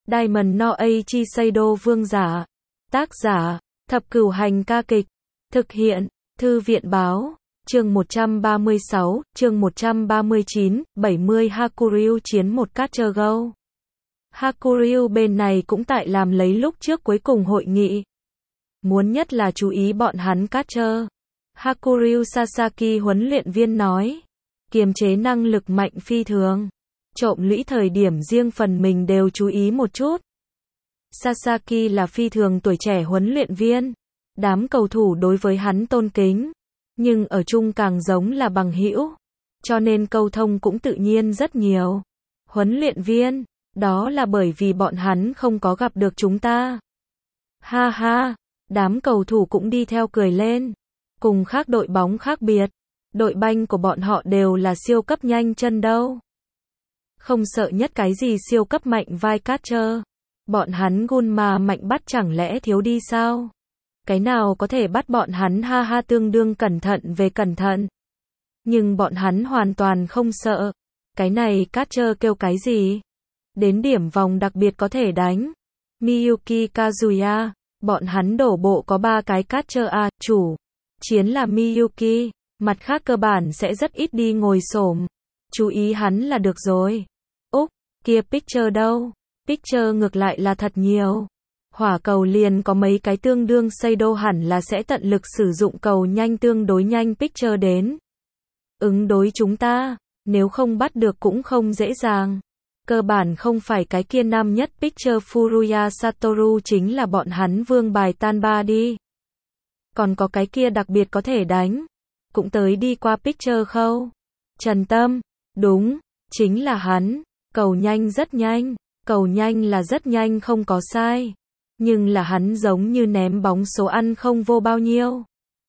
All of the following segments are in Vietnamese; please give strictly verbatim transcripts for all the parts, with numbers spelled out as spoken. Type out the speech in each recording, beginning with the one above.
Diamond no Eiichi Seido vương giả. Tác giả, Thập Cửu Hành ca kịch. Thực hiện, Thư viện báo. Chương một trăm ba mươi sáu, chương một trăm ba mươi chín, bảy mươi Hakuryu chiến một Catcher Go. Hakuryu bên này cũng tại làm lấy lúc trước cuối cùng hội nghị. Muốn nhất là chú ý bọn hắn Catcher. Hakuryu Sasaki huấn luyện viên nói. Kiềm chế năng lực mạnh phi thường. Trộm lũy thời điểm riêng phần mình đều chú ý một chút. Sasaki là phi thường tuổi trẻ huấn luyện viên. Đám cầu thủ đối với hắn tôn kính. Nhưng ở chung càng giống là bằng hữu. Cho nên câu thông cũng tự nhiên rất nhiều. Huấn luyện viên, đó là bởi vì bọn hắn không có gặp được chúng ta. Ha ha, đám cầu thủ cũng đi theo cười lên. Cùng khác đội bóng khác biệt. Đội banh của bọn họ đều là siêu cấp nhanh chân đâu. Không sợ nhất cái gì siêu cấp mạnh vai Catcher. Bọn hắn Gunma mạnh bắt chẳng lẽ thiếu đi sao? Cái nào có thể bắt bọn hắn ha ha tương đương cẩn thận về cẩn thận. Nhưng bọn hắn hoàn toàn không sợ. Cái này Catcher kêu cái gì? Đến điểm vòng đặc biệt có thể đánh. Miyuki Kazuya, bọn hắn đổ bộ có ba cái Catcher A, chủ. Chiến là Miyuki, mặt khác cơ bản sẽ rất ít đi ngồi xổm. Chú ý hắn là được rồi. Úc, kia Pitcher đâu? Pitcher ngược lại là thật nhiều. Hỏa cầu liền có mấy cái tương đương Seido hẳn là sẽ tận lực sử dụng cầu nhanh tương đối nhanh Pitcher đến. Ứng đối chúng ta, nếu không bắt được cũng không dễ dàng. Cơ bản không phải cái kia năm nhất Pitcher Furuya Satoru chính là bọn hắn vương bài tan ba đi. Còn có cái kia đặc biệt có thể đánh. Cũng tới đi qua Pitcher khâu. Trần Tâm, đúng, chính là hắn. Cầu nhanh rất nhanh, cầu nhanh là rất nhanh không có sai. Nhưng là hắn giống như ném bóng số ăn không vô bao nhiêu.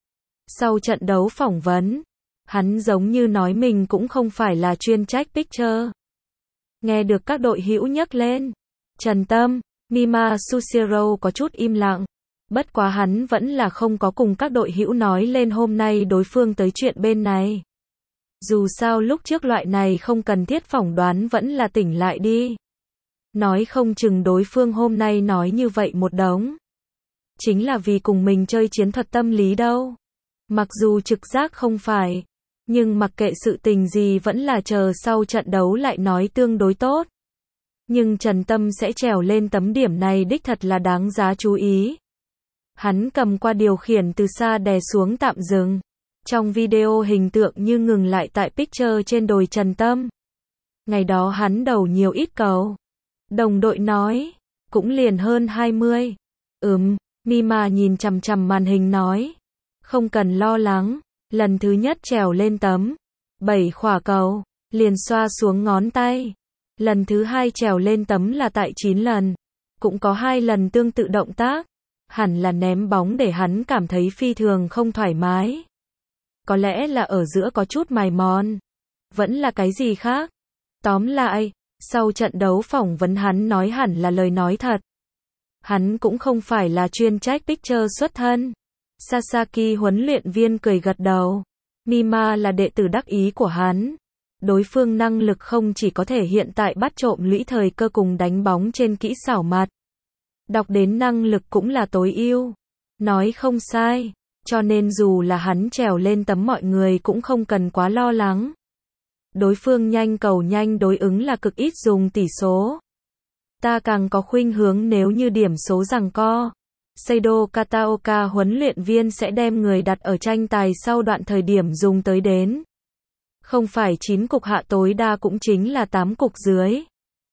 Sau trận đấu phỏng vấn, hắn giống như nói mình cũng không phải là chuyên trách Pitcher. Nghe được các đội hữu nhắc lên, Trần Tâm, Mima Sushiro có chút im lặng. Bất quá hắn vẫn là không có cùng các đội hữu nói lên hôm nay đối phương tới chuyện bên này. Dù sao lúc trước loại này không cần thiết phỏng đoán vẫn là tỉnh lại đi. Nói không chừng đối phương hôm nay nói như vậy một đống. Chính là vì cùng mình chơi chiến thuật tâm lý đâu. Mặc dù trực giác không phải. Nhưng mặc kệ sự tình gì vẫn là chờ sau trận đấu lại nói tương đối tốt. Nhưng Trần Tâm sẽ trèo lên tấm điểm này đích thật là đáng giá chú ý. Hắn cầm qua điều khiển từ xa đè xuống tạm dừng. Trong video hình tượng như ngừng lại tại Pitcher trên đồi Trần Tâm. Ngày đó hắn đầu nhiều ít cầu. Đồng đội nói, cũng liền hơn hai mươi. Ừm, Mima nhìn chằm chằm màn hình nói. Không cần lo lắng, lần thứ nhất trèo lên tấm. bảy khỏa cầu, liền xoa xuống ngón tay. Lần thứ hai trèo lên tấm là tại chín lần. Cũng có hai lần tương tự động tác. Hẳn là ném bóng để hắn cảm thấy phi thường không thoải mái. Có lẽ là ở giữa có chút mài mòn. Vẫn là cái gì khác. Tóm lại, sau trận đấu phỏng vấn hắn nói hẳn là lời nói thật. Hắn cũng không phải là chuyên trách Pitcher xuất thân. Sasaki huấn luyện viên cười gật đầu. Mima là đệ tử đắc ý của hắn. Đối phương năng lực không chỉ có thể hiện tại bắt trộm lũy thời cơ cùng đánh bóng trên kỹ xảo mặt. Đọc đến năng lực cũng là tối ưu. Nói không sai. Cho nên dù là hắn trèo lên tấm mọi người cũng không cần quá lo lắng. Đối phương nhanh cầu nhanh đối ứng là cực ít dùng tỷ số. Ta càng có khuynh hướng nếu như điểm số giằng co. Seido Kataoka huấn luyện viên sẽ đem người đặt ở tranh tài sau đoạn thời điểm dùng tới đến. Không phải chín cục hạ tối đa cũng chính là tám cục dưới.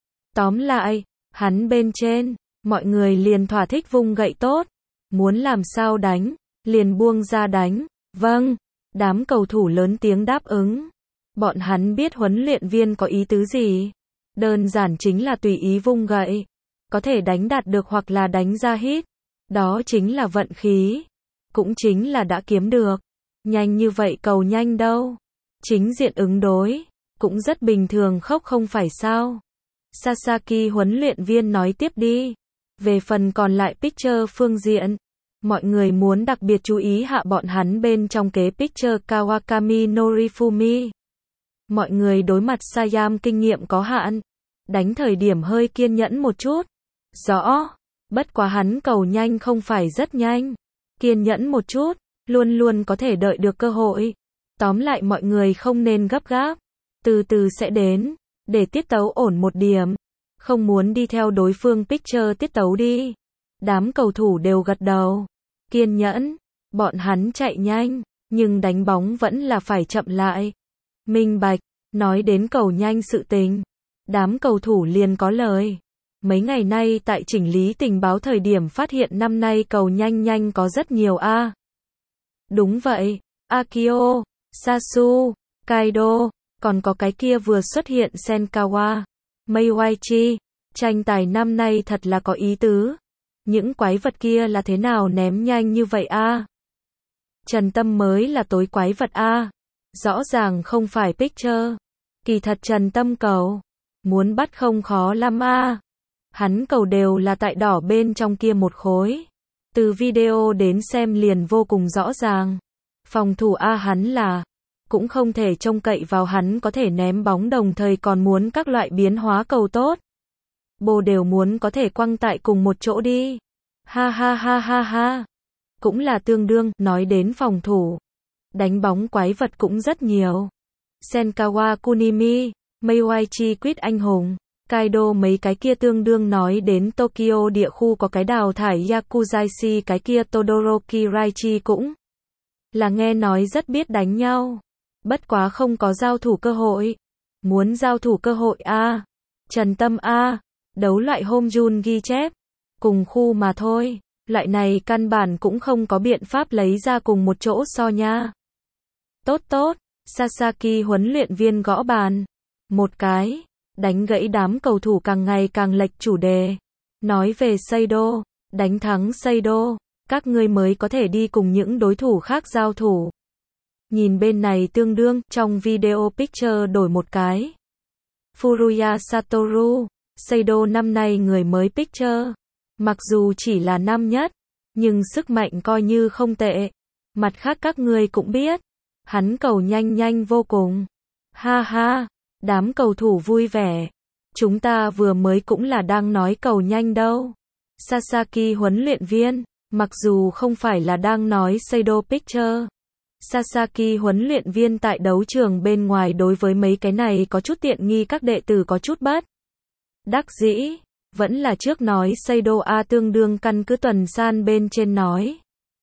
Tóm lại, hắn bên trên, mọi người liền thỏa thích vung gậy tốt. Muốn làm sao đánh, liền buông ra đánh. Vâng, đám cầu thủ lớn tiếng đáp ứng. Bọn hắn biết huấn luyện viên có ý tứ gì. Đơn giản chính là tùy ý vung gậy. Có thể đánh đạt được hoặc là đánh ra hít. Đó chính là vận khí. Cũng chính là đã kiếm được. Nhanh như vậy cầu nhanh đâu. Chính diện ứng đối. Cũng rất bình thường khóc không phải sao. Sasaki huấn luyện viên nói tiếp đi. Về phần còn lại Pitcher phương diện. Mọi người muốn đặc biệt chú ý hạ bọn hắn bên trong kế Pitcher Kawakami Norifumi. Mọi người đối mặt Sayam kinh nghiệm có hạn. Đánh thời điểm hơi kiên nhẫn một chút. Rõ. Bất quá hắn cầu nhanh không phải rất nhanh. Kiên nhẫn một chút, luôn luôn có thể đợi được cơ hội. Tóm lại mọi người không nên gấp gáp. Từ từ sẽ đến. Để tiết tấu ổn một điểm. Không muốn đi theo đối phương picture tiết tấu đi. Đám cầu thủ đều gật đầu. Kiên nhẫn. Bọn hắn chạy nhanh. Nhưng đánh bóng vẫn là phải chậm lại. Minh bạch. Nói đến cầu nhanh sự tình. Đám cầu thủ liền có lời. Mấy ngày nay tại chỉnh lý tình báo thời điểm phát hiện năm nay cầu nhanh nhanh có rất nhiều a. Đúng vậy. Akio, Sasu, Kaido. Còn có cái kia vừa xuất hiện Senkawa, Meiwaichi. Tranh tài năm nay thật là có ý tứ. Những quái vật kia là thế nào ném nhanh như vậy a? Trần Tâm mới là tối quái vật a. Rõ ràng không phải picture. Kỳ thật Trần Tâm cầu. Muốn bắt không khó lắm a. Hắn cầu đều là tại đỏ bên trong kia một khối. Từ video đến xem liền vô cùng rõ ràng. Phòng thủ a hắn là. Cũng không thể trông cậy vào hắn có thể ném bóng đồng thời còn muốn các loại biến hóa cầu tốt. Bồ đều muốn có thể quăng tại cùng một chỗ đi. Ha ha ha ha ha. Cũng là tương đương, nói đến phòng thủ. Đánh bóng quái vật cũng rất nhiều. Senkawa Kunimi, Meiwaichi Quýt anh hùng, Kaido mấy cái kia tương đương nói đến Tokyo địa khu có cái đào thải Yakuzaishi cái kia Todoroki Raichi cũng là nghe nói rất biết đánh nhau. Bất quá không có giao thủ cơ hội. Muốn giao thủ cơ hội a. Trần Tâm a. Đấu loại Homjun ghi chép. Cùng khu mà thôi. Loại này căn bản cũng không có biện pháp lấy ra cùng một chỗ so nha. Tốt tốt. Sasaki huấn luyện viên gõ bàn. Một cái. Đánh gãy đám cầu thủ càng ngày càng lệch chủ đề. Nói về Seido. Đánh thắng Seido. Các ngươi mới có thể đi cùng những đối thủ khác giao thủ. Nhìn bên này tương đương, trong video picture đổi một cái. Furuya Satoru, Seido năm nay người mới picture. Mặc dù chỉ là năm nhất, nhưng sức mạnh coi như không tệ. Mặt khác các ngươi cũng biết, hắn cầu nhanh nhanh vô cùng. Ha ha, đám cầu thủ vui vẻ. Chúng ta vừa mới cũng là đang nói cầu nhanh đâu. Sasaki huấn luyện viên, mặc dù không phải là đang nói Seido picture. Sasaki huấn luyện viên tại đấu trường bên ngoài đối với mấy cái này có chút tiện nghi các đệ tử có chút bất đắc dĩ, vẫn là trước nói Seido A tương đương căn cứ tuần san bên trên nói.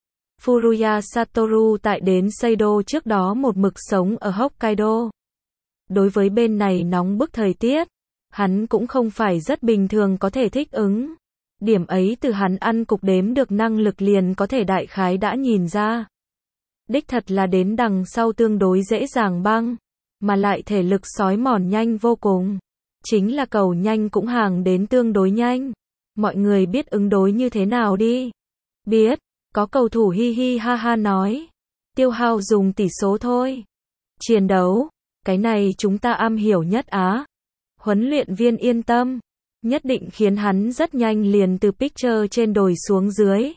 Furuya Satoru tại đến Seido trước đó một mực sống ở Hokkaido. Đối với bên này nóng bức thời tiết, hắn cũng không phải rất bình thường có thể thích ứng. Điểm ấy từ hắn ăn cục đếm được năng lực liền có thể đại khái đã nhìn ra. Đích thật là đến đằng sau tương đối dễ dàng băng, mà lại thể lực sói mòn nhanh vô cùng. Chính là cầu nhanh cũng hàng đến tương đối nhanh. Mọi người biết ứng đối như thế nào đi. Biết, có cầu thủ hi hi ha ha nói. Tiêu hao dùng tỷ số thôi. Chiến đấu, cái này chúng ta am hiểu nhất á. Huấn luyện viên yên tâm, nhất định khiến hắn rất nhanh liền từ picture trên đồi xuống dưới.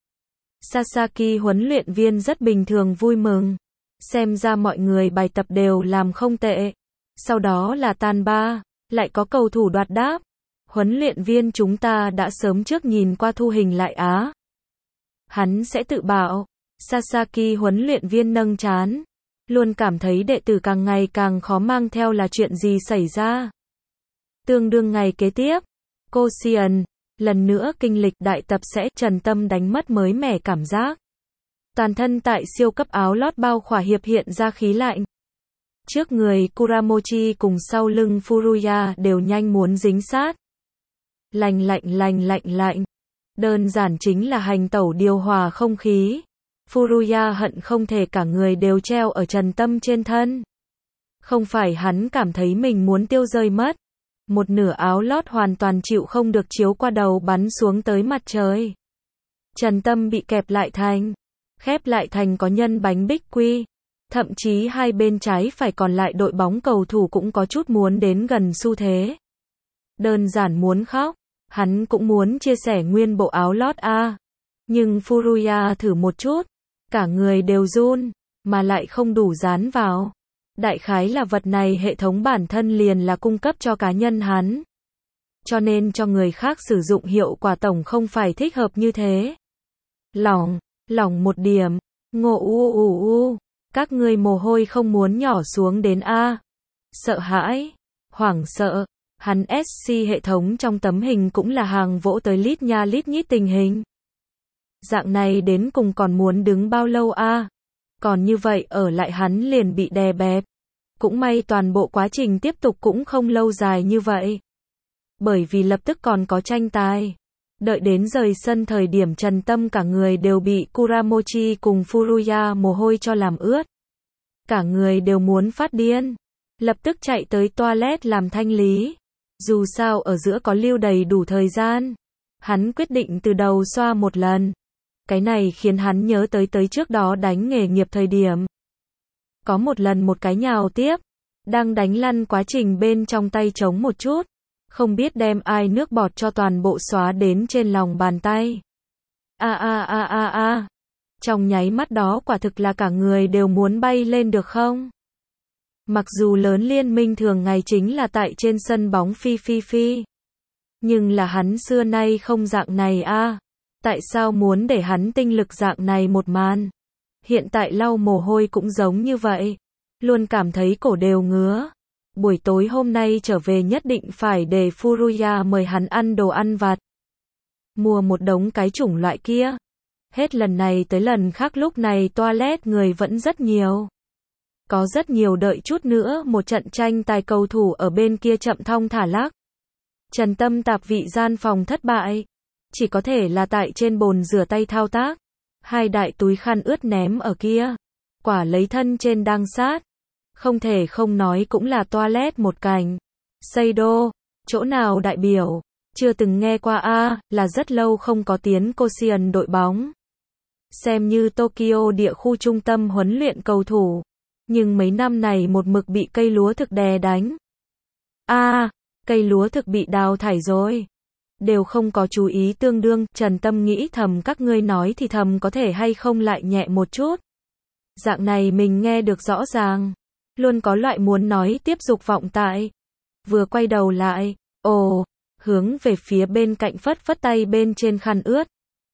Sasaki huấn luyện viên rất bình thường vui mừng. Xem ra mọi người bài tập đều làm không tệ. Sau đó là tan ba, lại có cầu thủ đoạt đáp. Huấn luyện viên chúng ta đã sớm trước nhìn qua thu hình lại á. Hắn sẽ tự bảo. Sasaki huấn luyện viên nâng trán. Luôn cảm thấy đệ tử càng ngày càng khó mang theo là chuyện gì xảy ra. Tương đương ngày kế tiếp, Koshien lần nữa kinh lịch đại tập sẽ Trần Tâm đánh mất mới mẻ cảm giác. Toàn thân tại siêu cấp áo lót bao khỏa hiệp hiện ra khí lạnh. Trước người Kuramochi cùng sau lưng Furuya đều nhanh muốn dính sát. Lạnh lạnh lạnh lạnh lạnh. Đơn giản chính là hành tẩu điều hòa không khí. Furuya hận không thể cả người đều treo ở Trần Tâm trên thân. Không phải hắn cảm thấy mình muốn tiêu rơi mất. Một nửa áo lót hoàn toàn chịu không được chiếu qua đầu bắn xuống tới mặt trời. Trần Tâm bị kẹp lại thành, khép lại thành có nhân bánh bích quy. Thậm chí hai bên trái phải còn lại đội bóng cầu thủ cũng có chút muốn đến gần xu thế. Đơn giản muốn khóc, hắn cũng muốn chia sẻ nguyên bộ áo lót a. Nhưng Furuya thử một chút, cả người đều run, mà lại không đủ dán vào. Đại khái là vật này hệ thống bản thân liền là cung cấp cho cá nhân hắn. cho nên cho người khác sử dụng hiệu quả tổng không phải thích hợp như thế. Lỏng, lỏng một điểm, ngộ u u u, các ngươi mồ hôi không muốn nhỏ xuống đến a. Sợ hãi, hoảng sợ, hắn ét xê hệ thống trong tấm hình cũng là hàng vỗ tới lít nha lít nhít tình hình. Dạng này đến cùng còn muốn đứng bao lâu a? Còn như vậy ở lại hắn liền bị đè bẹp. Cũng may toàn bộ quá trình tiếp tục cũng không lâu dài như vậy. Bởi vì lập tức còn có tranh tài. Đợi đến rời sân thời điểm Trần Tâm cả người đều bị Kuramochi cùng Furuya mồ hôi cho làm ướt. Cả người đều muốn phát điên. Lập tức chạy tới toilet làm thanh lý. Dù sao ở giữa có lưu đầy đủ thời gian. Hắn quyết định từ đầu xoa một lần. Cái này khiến hắn nhớ tới tới trước đó đánh nghề nghiệp thời điểm. Có một lần một cái nhào tiếp. Đang đánh lăn quá trình bên trong tay trống một chút. Không biết đem ai nước bọt cho toàn bộ xóa đến trên lòng bàn tay. A a a a a. Trong nháy mắt đó quả thực là cả người đều muốn bay lên được không? Mặc dù lớn liên minh thường ngày chính là tại trên sân bóng phi phi phi. Nhưng là hắn xưa nay không dạng này a. Tại sao muốn để hắn tinh lực dạng này một màn? Hiện tại lau mồ hôi cũng giống như vậy. Luôn cảm thấy cổ đều ngứa. Buổi tối hôm nay trở về nhất định phải để Furuya mời hắn ăn đồ ăn vặt. Mua một đống cái chủng loại kia. Hết lần này tới lần khác lúc này toilet người vẫn rất nhiều. Có rất nhiều đợi chút nữa một trận tranh tài cầu thủ ở bên kia chậm thong thả lác. Trần Tâm tạp vị gian phòng thất bại. Chỉ có thể là tại trên bồn rửa tay thao tác. Hai đại túi khăn ướt ném ở kia. Quả lấy thân trên đang sát. Không thể không nói cũng là toilet một cảnh. Seido, chỗ nào đại biểu, chưa từng nghe qua a, là rất lâu không có tiến Koshien đội bóng. Xem như Tokyo địa khu trung tâm huấn luyện cầu thủ, nhưng mấy năm này một mực bị cây lúa thực đè đánh. A, cây lúa thực bị đào thải rồi. Đều không có chú ý tương đương, Trần Tâm nghĩ thầm các ngươi nói thì thầm có thể hay không lại nhẹ một chút. Dạng này mình nghe được rõ ràng. Luôn có loại muốn nói tiếp dục vọng tại. Vừa quay đầu lại, ồ, hướng về phía bên cạnh phất phất tay bên trên khăn ướt.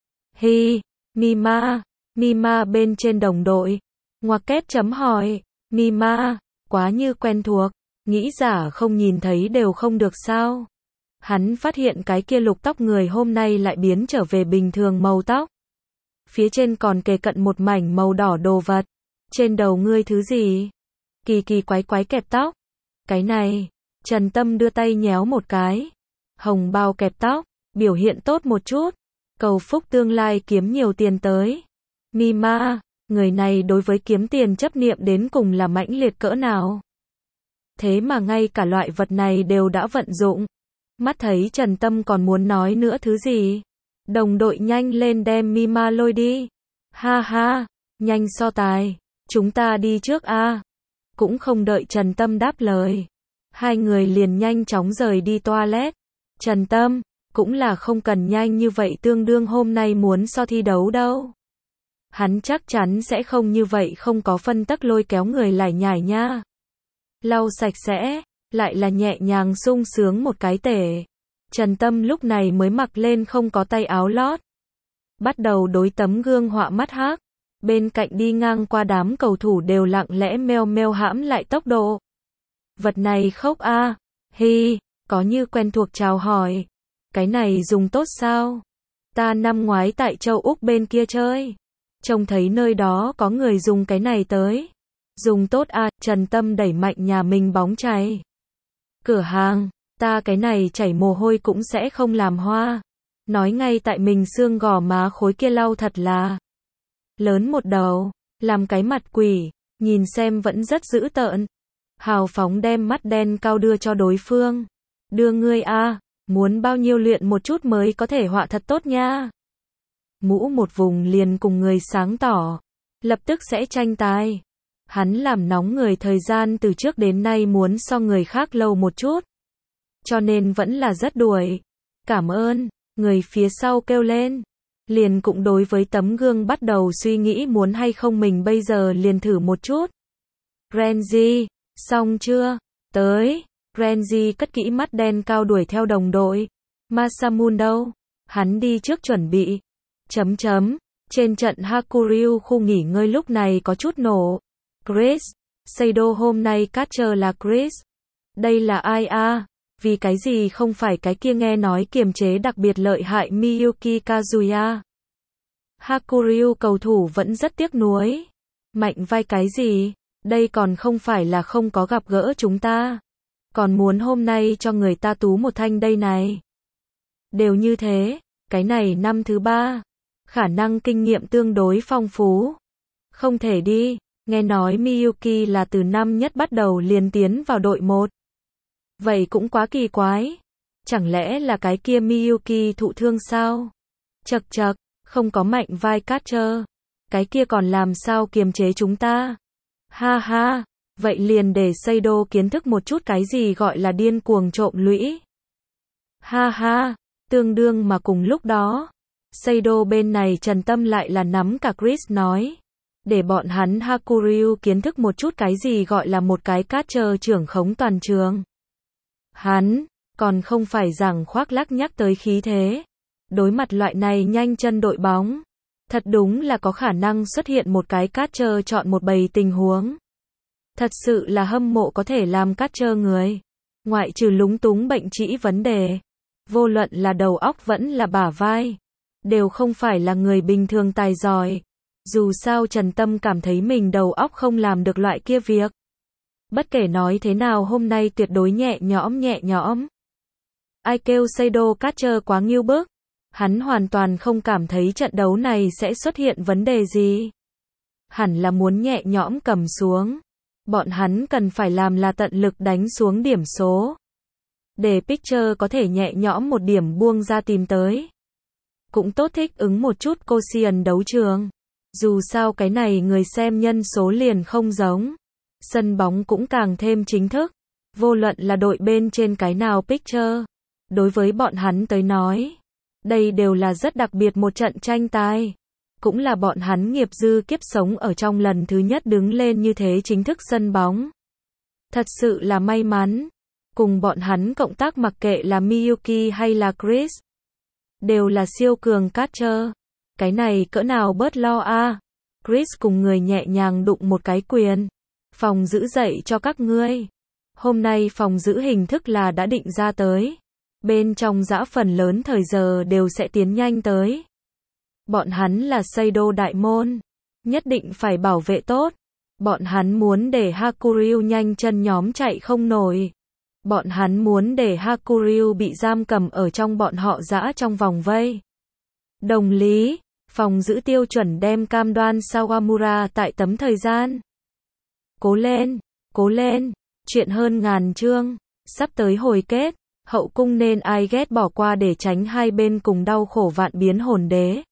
Hi, Mima, Mima bên trên đồng đội. Ngoặc kép chấm hỏi, Mima, quá như quen thuộc, nghĩ giả không nhìn thấy đều không được sao. Hắn phát hiện cái kia lục tóc người hôm nay lại biến trở về bình thường màu tóc. Phía trên còn kề cận một mảnh màu đỏ đồ vật. Trên đầu ngươi thứ gì? Kỳ kỳ quái quái kẹp tóc. Cái này, Trần Tâm đưa tay nhéo một cái. Hồng bao kẹp tóc, biểu hiện tốt một chút. Cầu phúc tương lai kiếm nhiều tiền tới. Mima, người này đối với kiếm tiền chấp niệm đến cùng là mãnh liệt cỡ nào. Thế mà ngay cả loại vật này đều đã vận dụng. Mắt thấy Trần Tâm còn muốn nói nữa thứ gì. Đồng đội nhanh lên đem Mima lôi đi. Ha ha, nhanh so tài. Chúng ta đi trước a. Cũng không đợi Trần Tâm đáp lời. Hai người liền nhanh chóng rời đi toilet. Trần Tâm, cũng là không cần nhanh như vậy tương đương hôm nay muốn so thi đấu đâu. Hắn chắc chắn sẽ không như vậy không có phân tắc lôi kéo người lải nhải nha. Lau sạch sẽ, lại là nhẹ nhàng sung sướng một cái tể. Trần Tâm lúc này mới mặc lên không có tay áo lót. Bắt đầu đối tấm gương họa mắt hác. Bên cạnh đi ngang qua đám cầu thủ đều lặng lẽ meo meo hãm lại tốc độ. Vật này khốc a, à. Hi, có như quen thuộc chào hỏi. Cái này dùng tốt sao? Ta năm ngoái tại châu Úc bên kia chơi. Trông thấy nơi đó có người dùng cái này tới. Dùng tốt a, à. Trần Tâm đẩy mạnh nhà mình bóng chày. Cửa hàng, ta cái này chảy mồ hôi cũng sẽ không làm hoa. Nói ngay tại mình xương gò má khối kia lau thật là lớn một đầu, làm cái mặt quỷ, nhìn xem vẫn rất dữ tợn. Hào phóng đem mắt đen cao đưa cho đối phương. Đưa ngươi a, à, muốn bao nhiêu luyện một chút mới có thể họa thật tốt nha. Mũ một vùng liền cùng người sáng tỏ, lập tức sẽ tranh tài. Hắn làm nóng người thời gian từ trước đến nay muốn so người khác lâu một chút. Cho nên vẫn là rất đuổi. Cảm ơn, người phía sau kêu lên. Liền cũng đối với tấm gương bắt đầu suy nghĩ muốn hay không mình bây giờ liền thử một chút. Renzi, xong chưa? Tới. Renji cất kỹ mắt đen cao đuổi theo đồng đội. Masamune đâu? Hắn đi trước chuẩn bị. Chấm chấm. Trên trận Hakuryu khu nghỉ ngơi lúc này có chút nổ. Chris. Seido hôm nay catcher là Chris. Đây là ai a? Vì cái gì không phải cái kia nghe nói kiềm chế đặc biệt lợi hại Miyuki Kazuya? Hakuryu cầu thủ vẫn rất tiếc nuối. Mạnh vai cái gì? Đây còn không phải là không có gặp gỡ chúng ta. Còn muốn hôm nay cho người ta tú một thanh đây này. Đều như thế, cái này năm thứ ba. Khả năng kinh nghiệm tương đối phong phú. Không thể đi, nghe nói Miyuki là từ năm nhất bắt đầu liền tiến vào đội một. Vậy cũng quá kỳ quái. Chẳng lẽ là cái kia Miyuki thụ thương sao? Chậc chậc, không có mạnh vai catcher. Cái kia còn làm sao kiềm chế chúng ta? Ha ha, vậy liền để Seido kiến thức một chút cái gì gọi là điên cuồng trộm lũy. Ha ha, tương đương mà cùng lúc đó. Seido bên này Trần Tâm lại là nắm cả Chris nói. Để bọn hắn Hakuryu kiến thức một chút cái gì gọi là một cái catcher trưởng khống toàn trường. Hắn, còn không phải rằng khoác lác nhắc tới khí thế. Đối mặt loại này nhanh chân đội bóng. Thật đúng là có khả năng xuất hiện một cái catcher chọn một bầy tình huống. Thật sự là hâm mộ có thể làm catcher người. Ngoại trừ lúng túng bệnh trĩ vấn đề. Vô luận là đầu óc vẫn là bả vai. Đều không phải là người bình thường tài giỏi. Dù sao Trần Tâm cảm thấy mình đầu óc không làm được loại kia việc. Bất kể nói thế nào hôm nay tuyệt đối nhẹ nhõm nhẹ nhõm. Ai kêu Seido catcher quá nghiêu bức. Hắn hoàn toàn không cảm thấy trận đấu này sẽ xuất hiện vấn đề gì. Hẳn là muốn nhẹ nhõm cầm xuống. Bọn hắn cần phải làm là tận lực đánh xuống điểm số. Để pitcher có thể nhẹ nhõm một điểm buông ra tìm tới. Cũng tốt thích ứng một chút Koshien đấu trường. Dù sao cái này người xem nhân số liền không giống. Sân bóng cũng càng thêm chính thức. Vô luận là đội bên trên cái nào pitcher. Đối với bọn hắn tới nói. Đây đều là rất đặc biệt một trận tranh tài. Cũng là bọn hắn nghiệp dư kiếp sống ở trong lần thứ nhất đứng lên như thế chính thức sân bóng. Thật sự là may mắn. Cùng bọn hắn cộng tác mặc kệ là Miyuki hay là Chris. Đều là siêu cường catcher. Cái này cỡ nào bớt lo a. À. Chris cùng người nhẹ nhàng đụng một cái quyền. Phòng giữ dậy cho các ngươi. Hôm nay phòng giữ hình thức là đã định ra tới. Bên trong dã phần lớn thời giờ đều sẽ tiến nhanh tới. Bọn hắn là Seido đại môn. Nhất định phải bảo vệ tốt. Bọn hắn muốn để Hakuryu nhanh chân nhóm chạy không nổi. Bọn hắn muốn để Hakuryu bị giam cầm ở trong bọn họ dã trong vòng vây. Đồng lý, phòng giữ tiêu chuẩn đem cam đoan Sawamura tại tấm thời gian. Cố lên, cố lên, chuyện hơn ngàn chương, sắp tới hồi kết. Hậu cung nên ai ghét bỏ qua để tránh hai bên cùng đau khổ vạn biến hồn đế.